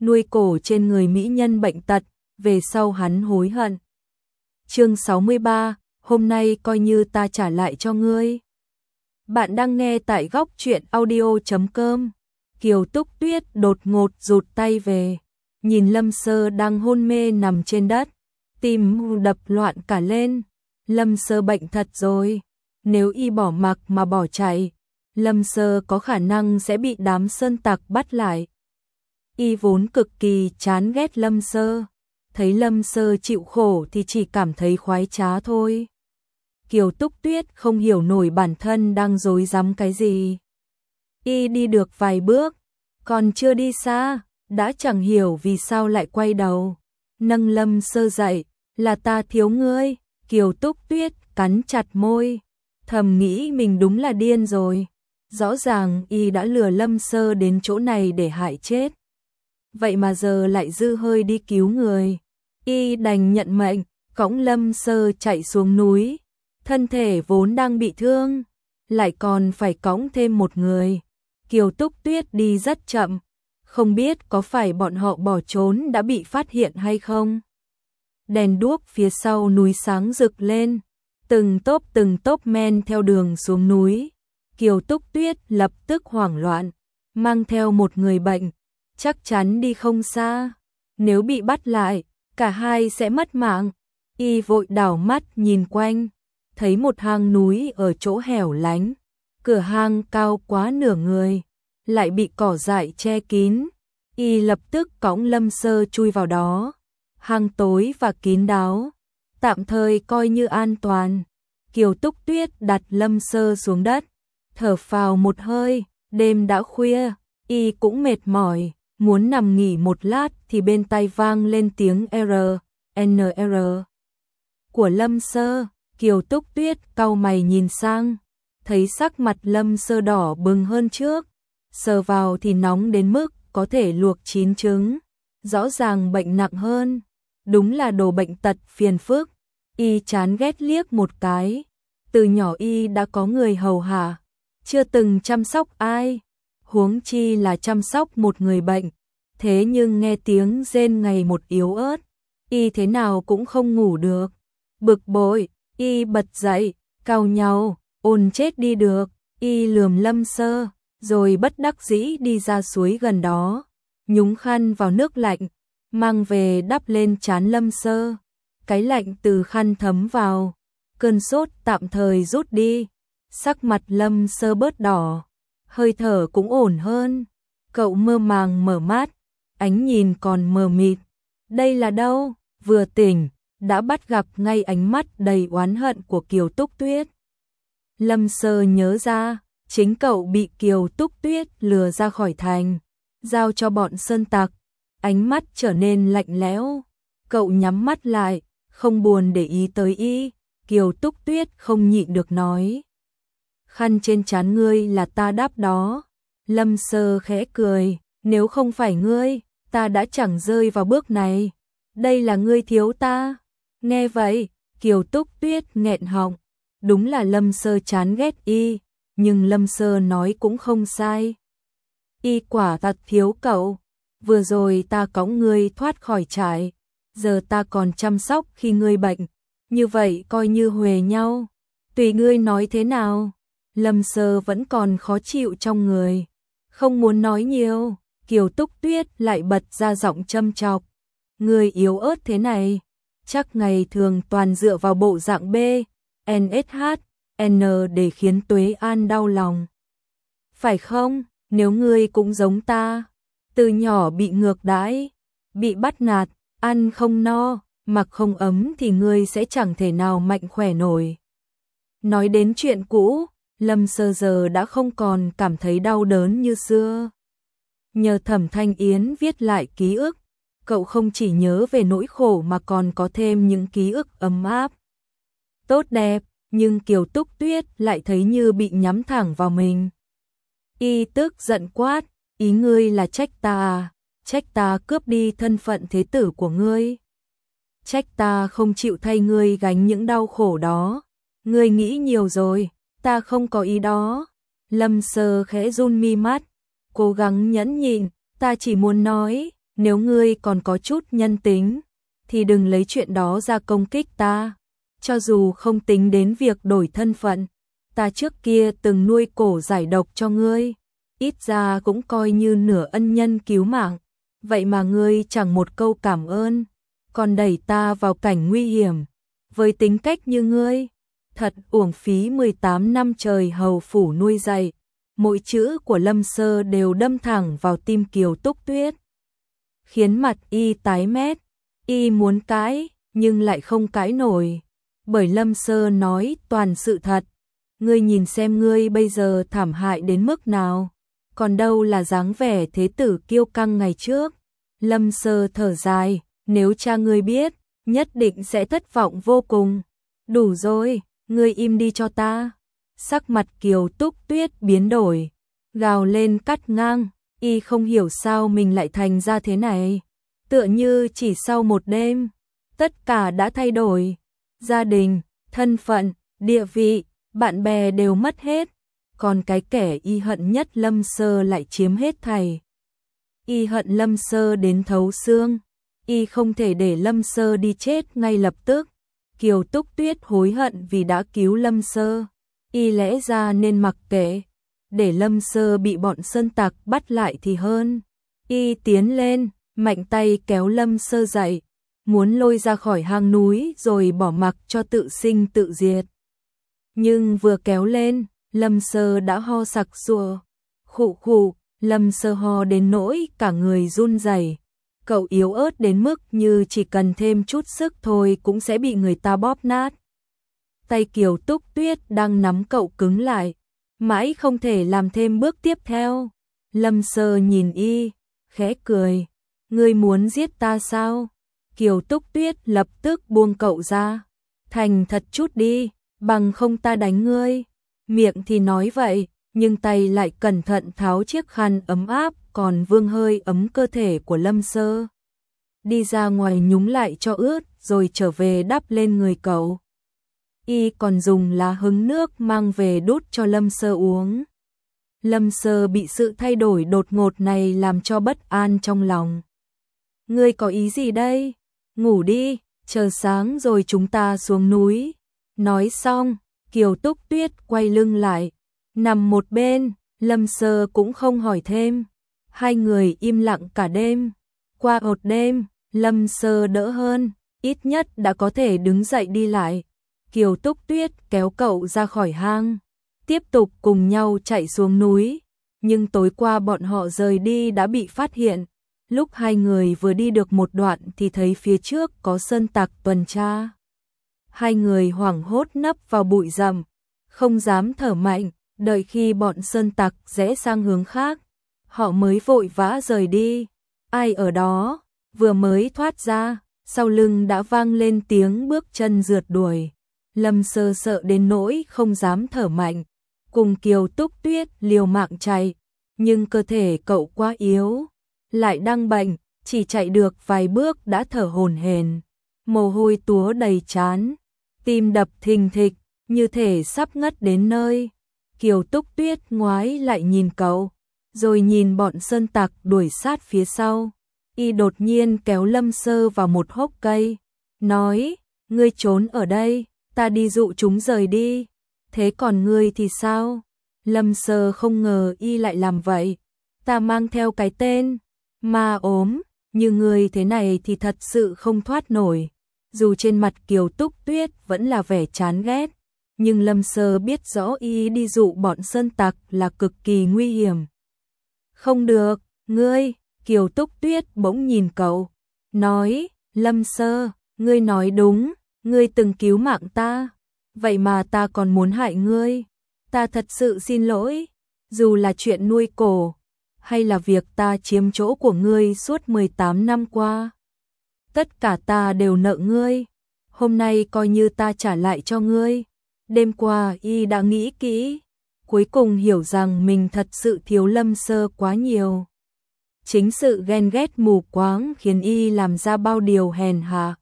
nuôi cổ trên người mỹ nhân bệnh tật, về sau hắn hối hận. Chương 63, hôm nay coi như ta trả lại cho ngươi. Bạn đang nghe tại góc truyện audio.com. Kiều Túc Tuyết đột ngột rụt tay về, nhìn Lâm Sơ đang hôn mê nằm trên đất, tim đập loạn cả lên. Lâm Sơ bệnh thật rồi, nếu y bỏ mặc mà bỏ chạy, Lâm Sơ có khả năng sẽ bị đám sơn tặc bắt lại. Y vốn cực kỳ chán ghét Lâm Sơ, thấy Lâm Sơ chịu khổ thì chỉ cảm thấy khoái trá thôi. Kiều Túc Tuyết không hiểu nổi bản thân đang rối rắm cái gì. Y đi được vài bước, còn chưa đi xa, đã chẳng hiểu vì sao lại quay đầu, nâng Lâm Sơ dậy, là ta thiếu ngươi. Kiều Túc Tuyết cắn chặt môi, thầm nghĩ mình đúng là điên rồi. Rõ ràng y đã lừa Lâm Sơ đến chỗ này để hại chết, vậy mà giờ lại dư hơi đi cứu người. Y đành nhận mệnh, cõng Lâm Sơ chạy xuống núi. Thân thể vốn đang bị thương, lại còn phải cõng thêm một người. Kiều Túc Tuyết đi rất chậm, không biết có phải bọn họ bỏ trốn đã bị phát hiện hay không. Đèn đuốc phía sau núi sáng rực lên, từng tốp men theo đường xuống núi. Kiều Túc Tuyết lập tức hoảng loạn, mang theo một người bệnh, chắc chắn đi không xa. Nếu bị bắt lại, cả hai sẽ mất mạng. Y vội đảo mắt nhìn quanh, thấy một hang núi ở chỗ hẻo lánh, cửa hang cao quá nửa người, lại bị cỏ dại che kín. Y lập tức cõng Lâm Sơ chui vào đó. Hang tối và kín đáo, tạm thời coi như an toàn. Kiều Túc Tuyết đặt Lâm Sơ xuống đất, thở phào một hơi. Đêm đã khuya, y cũng mệt mỏi, muốn nằm nghỉ một lát thì bên tai vang lên tiếng NR của Lâm Sơ. Kiều Túc Tuyết cau mày nhìn sang, thấy sắc mặt Lâm Sơ đỏ bừng hơn trước, sờ vào thì nóng đến mức có thể luộc chín trứng, rõ ràng bệnh nặng hơn. Đúng là đồ bệnh tật phiền phức. Y chán ghét liếc một cái, từ nhỏ y đã có người hầu hạ, chưa từng chăm sóc ai, huống chi là chăm sóc một người bệnh. Thế nhưng nghe tiếng rên ngày một yếu ớt, y thế nào cũng không ngủ được. Bực bội, y bật dậy, cau nhàu, ồn chết đi được. Y lườm Lâm Sơ, rồi bất đắc dĩ đi ra suối gần đó, nhúng khăn vào nước lạnh, mang về đắp lên trán Lâm Sơ. Cái lạnh từ khăn thấm vào, cơn sốt tạm thời rút đi, sắc mặt Lâm Sơ bớt đỏ, hơi thở cũng ổn hơn. Cậu mơ màng mở mắt, ánh nhìn còn mờ mịt. Đây là đâu? Vừa tỉnh, đã bắt gặp ngay ánh mắt đầy oán hận của Kiều Túc Tuyết. Lâm Sơ nhớ ra, chính cậu bị Kiều Túc Tuyết lừa ra khỏi thành, giao cho bọn sơn tặc. Ánh mắt trở nên lạnh lẽo, cậu nhắm mắt lại, không buồn để ý tới y. Kiều Túc Tuyết không nhịn được nói, khăn trên trán ngươi là ta đắp đó. Lâm Sơ khẽ cười, nếu không phải ngươi, ta đã chẳng rơi vào bước này. Đây là ngươi thiếu ta. Nghe vậy, Kiều Túc Tuyết nghẹn họng. Đúng là Lâm Sơ chán ghét y, nhưng Lâm Sơ nói cũng không sai. Y quả thật thiếu cậu. Vừa rồi ta cõng ngươi thoát khỏi trại, giờ ta còn chăm sóc khi ngươi bệnh, như vậy coi như huề nhau. Tùy ngươi nói thế nào. Lâm Sơ vẫn còn khó chịu trong người, không muốn nói nhiều. Kiều Túc Tuyết lại bật ra giọng châm chọc, ngươi yếu ớt thế này, chắc ngày thường toàn dựa vào bộ dạng B, NSH, N để khiến Tuế An đau lòng. Phải không? Nếu ngươi cũng giống ta, từ nhỏ bị ngược đãi, bị bắt nạt, ăn không no, mặc không ấm thì ngươi sẽ chẳng thể nào mạnh khỏe nổi. Nói đến chuyện cũ, Lâm Sơ giờ đã không còn cảm thấy đau đớn như xưa. Nhờ Thẩm Thanh Yến viết lại ký ức, cậu không chỉ nhớ về nỗi khổ mà còn có thêm những ký ức ấm áp, tốt đẹp. Nhưng Kiều Túc Tuyết lại thấy như bị nhắm thẳng vào mình. Y tức giận quát, ý ngươi là trách ta à? Trách ta cướp đi thân phận thế tử của ngươi? Trách ta không chịu thay ngươi gánh những đau khổ đó? Ngươi nghĩ nhiều rồi, ta không có ý đó. Lâm Sơ khẽ run mi mắt, cố gắng nhẫn nhịn, ta chỉ muốn nói, nếu ngươi còn có chút nhân tính, thì đừng lấy chuyện đó ra công kích ta. Cho dù không tính đến việc đổi thân phận, ta trước kia từng nuôi cổ giải độc cho ngươi, ít ra cũng coi như nửa ân nhân cứu mạng. Vậy mà ngươi chẳng một câu cảm ơn, còn đẩy ta vào cảnh nguy hiểm. Với tính cách như ngươi, thật uổng phí 18 năm trời hầu phủ nuôi dạy. Mỗi chữ của Lâm Sơ đều đâm thẳng vào tim Kiều Túc Tuyết, khiến mặt y tái mét. Y muốn cãi, nhưng lại không cãi nổi, bởi Lâm Sơ nói toàn sự thật. Ngươi nhìn xem ngươi bây giờ thảm hại đến mức nào, còn đâu là dáng vẻ thế tử kiêu căng ngày trước. Lâm Sơ thở dài, nếu cha ngươi biết, nhất định sẽ thất vọng vô cùng. Đủ rồi, ngươi im đi cho ta. Sắc mặt Kiều Túc Tuyết biến đổi, gào lên cắt ngang. Y không hiểu sao mình lại thành ra thế này, tựa như chỉ sau một đêm, tất cả đã thay đổi. Gia đình, thân phận, địa vị, bạn bè đều mất hết, còn cái kẻ y hận nhất Lâm Sơ lại chiếm hết thảy. Y hận Lâm Sơ đến thấu xương, y không thể để Lâm Sơ đi chết ngay lập tức. Kiều Túc Tuyết hối hận vì đã cứu Lâm Sơ, y lẽ ra nên mặc kệ, để Lâm Sơ bị bọn sơn tặc bắt lại thì hơn. Y tiến lên, mạnh tay kéo Lâm Sơ dậy, muốn lôi ra khỏi hang núi rồi bỏ mặc cho tự sinh tự diệt. Nhưng vừa kéo lên, Lâm Sơ đã ho sặc sụa. Khụ khụ, Lâm Sơ ho đến nỗi cả người run rẩy. Cậu yếu ớt đến mức như chỉ cần thêm chút sức thôi cũng sẽ bị người ta bóp nát. Tay Kiều Túc Tuyết đang nắm cậu cứng lại, mãi không thể làm thêm bước tiếp theo. Lâm Sơ nhìn y, khẽ cười. Ngươi muốn giết ta sao? Kiều Túc Tuyết lập tức buông cậu ra. Thành thật chút đi, bằng không ta đánh ngươi. Miệng thì nói vậy, nhưng tay lại cẩn thận tháo chiếc khăn ấm áp còn vương hơi ấm cơ thể của Lâm Sơ. Đi ra ngoài nhúng lại cho ướt rồi trở về đắp lên người cậu. Y còn dùng lá hứng nước mang về đút cho Lâm Sơ uống. Lâm Sơ bị sự thay đổi đột ngột này làm cho bất an trong lòng. Ngươi có ý gì đây? Ngủ đi, chờ sáng rồi chúng ta xuống núi. Nói xong, Kiều Túc Tuyết quay lưng lại, nằm một bên. Lâm Sơ cũng không hỏi thêm. Hai người im lặng cả đêm. Qua một đêm, Lâm Sơ đỡ hơn, ít nhất đã có thể đứng dậy đi lại. Kiều Túc Tuyết kéo cậu ra khỏi hang, tiếp tục cùng nhau chạy xuống núi. Nhưng tối qua bọn họ rời đi đã bị phát hiện. Lúc hai người vừa đi được một đoạn thì thấy phía trước có sơn tặc tuần tra. Hai người hoảng hốt nấp vào bụi rậm, không dám thở mạnh, đợi khi bọn sơn tặc rẽ sang hướng khác, họ mới vội vã rời đi. Ai ở đó? Vừa mới thoát ra, sau lưng đã vang lên tiếng bước chân rượt đuổi. Lâm Sơ sợ đến nỗi không dám thở mạnh, cùng Kiều Túc Tuyết liều mạng chạy, nhưng cơ thể cậu quá yếu, lại đang bệnh, chỉ chạy được vài bước đã thở hổn hển, mồ hôi túa đầy trán, tim đập thình thịch, như thể sắp ngất đến nơi. Kiều Túc Tuyết ngoái lại nhìn cậu, rồi nhìn bọn sơn tặc đuổi sát phía sau. Y đột nhiên kéo Lâm Sơ vào một hốc cây, nói, ngươi trốn ở đây, ta đi dụ chúng rời đi. Thế còn ngươi thì sao? Lâm Sơ không ngờ y lại làm vậy. Ta mang theo cái tên ma ốm, như ngươi thế này thì thật sự không thoát nổi. Dù trên mặt Kiều Túc Tuyết vẫn là vẻ chán ghét, nhưng Lâm Sơ biết rõ y đi dụ bọn sơn tặc là cực kỳ nguy hiểm. Không được, ngươi. Kiều Túc Tuyết bỗng nhìn cậu, nói, Lâm Sơ, ngươi nói đúng, ngươi từng cứu mạng ta, vậy mà ta còn muốn hại ngươi. Ta thật sự xin lỗi, dù là chuyện nuôi cổ, hay là việc ta chiếm chỗ của ngươi suốt 18 năm qua. Tất cả ta đều nợ ngươi, hôm nay coi như ta trả lại cho ngươi. Đêm qua y đã nghĩ kỹ, cuối cùng hiểu rằng mình thật sự thiếu Lâm Sơ quá nhiều. Chính sự ghen ghét mù quáng khiến y làm ra bao điều hèn hạ.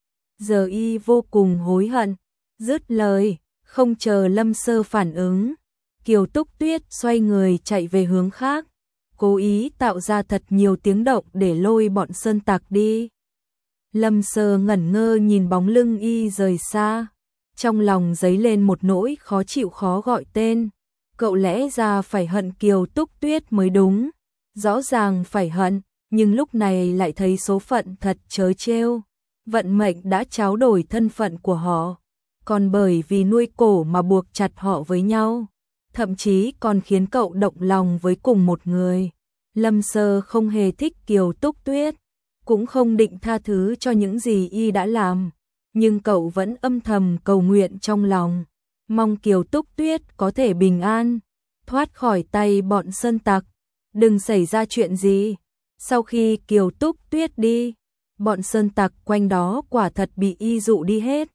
Giờ y vô cùng hối hận. Dứt lời, không chờ Lâm Sơ phản ứng, Kiều Túc Tuyết xoay người chạy về hướng khác. cố ý tạo ra thật nhiều tiếng động để lôi bọn sơn tặc đi. Lâm Sơ ngẩn ngơ nhìn bóng lưng y rời xa, trong lòng dấy lên một nỗi khó chịu khó gọi tên. Cậu lẽ ra phải hận Kiều Túc Tuyết mới đúng, rõ ràng phải hận, nhưng lúc này lại thấy số phận thật trớ trêu. Vận mệnh đã tráo đổi thân phận của họ, còn bởi vì nuôi cổ mà buộc chặt họ với nhau, thậm chí còn khiến cậu động lòng với cùng một người. Lâm Sơ không hề thích Kiều Túc Tuyết, cũng không định tha thứ cho những gì y đã làm, nhưng cậu vẫn âm thầm cầu nguyện trong lòng, mong Kiều Túc Tuyết có thể bình an, thoát khỏi tay bọn sơn tặc, đừng xảy ra chuyện gì. Sau khi Kiều Túc Tuyết đi, bọn sơn tặc quanh đó quả thật bị y dụ đi hết.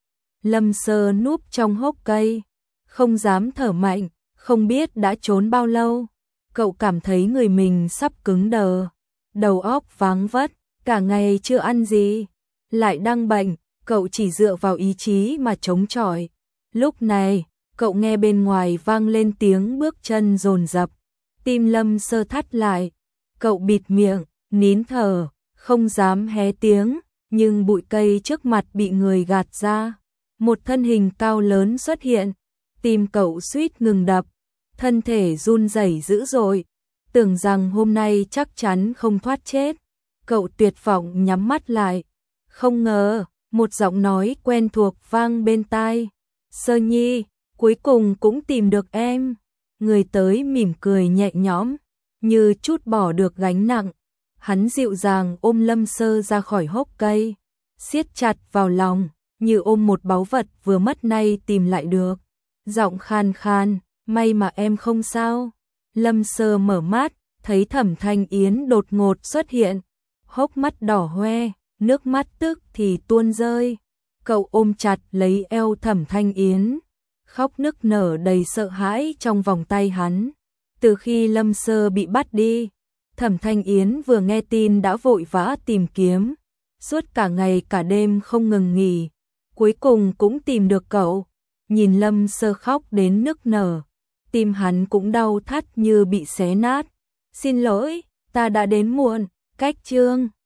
Lâm Sơ núp trong hốc cây, không dám thở mạnh, không biết đã trốn bao lâu. Cậu cảm thấy người mình sắp cứng đờ, đầu óc váng vất, cả ngày chưa ăn gì, lại đang bệnh, cậu chỉ dựa vào ý chí mà chống chọi. Lúc này, cậu nghe bên ngoài vang lên tiếng bước chân dồn dập, tim Lâm Sơ thắt lại, cậu bịt miệng, nín thở, không dám hé tiếng, nhưng bụi cây trước mặt bị người gạt ra, một thân hình cao lớn xuất hiện, tim cậu suýt ngừng đập, thân thể run rẩy dữ dội, tưởng rằng hôm nay chắc chắn không thoát chết. Cậu tuyệt vọng nhắm mắt lại, không ngờ, một giọng nói quen thuộc vang bên tai. Sơ Nhi, cuối cùng cũng tìm được em. Người tới mỉm cười nhẹ nhõm, như trút bỏ được gánh nặng. Hắn dịu dàng ôm Lâm Sơ ra khỏi hốc cây, siết chặt vào lòng, như ôm một báu vật vừa mất nay tìm lại được. Giọng khan khan, may mà em không sao. Lâm Sơ mở mắt, thấy Thẩm Thanh Yến đột ngột xuất hiện, hốc mắt đỏ hoe, nước mắt tức thì tuôn rơi. Cậu ôm chặt lấy eo Thẩm Thanh Yến, khóc nức nở đầy sợ hãi trong vòng tay hắn. Từ khi Lâm Sơ bị bắt đi, Thẩm Thanh Yến vừa nghe tin đã vội vã tìm kiếm, suốt cả ngày cả đêm không ngừng nghỉ, cuối cùng cũng tìm được cậu. Nhìn Lâm Sơ khóc đến nức nở, tim hắn cũng đau thắt như bị xé nát. Xin lỗi, ta đã đến muộn, cách chương.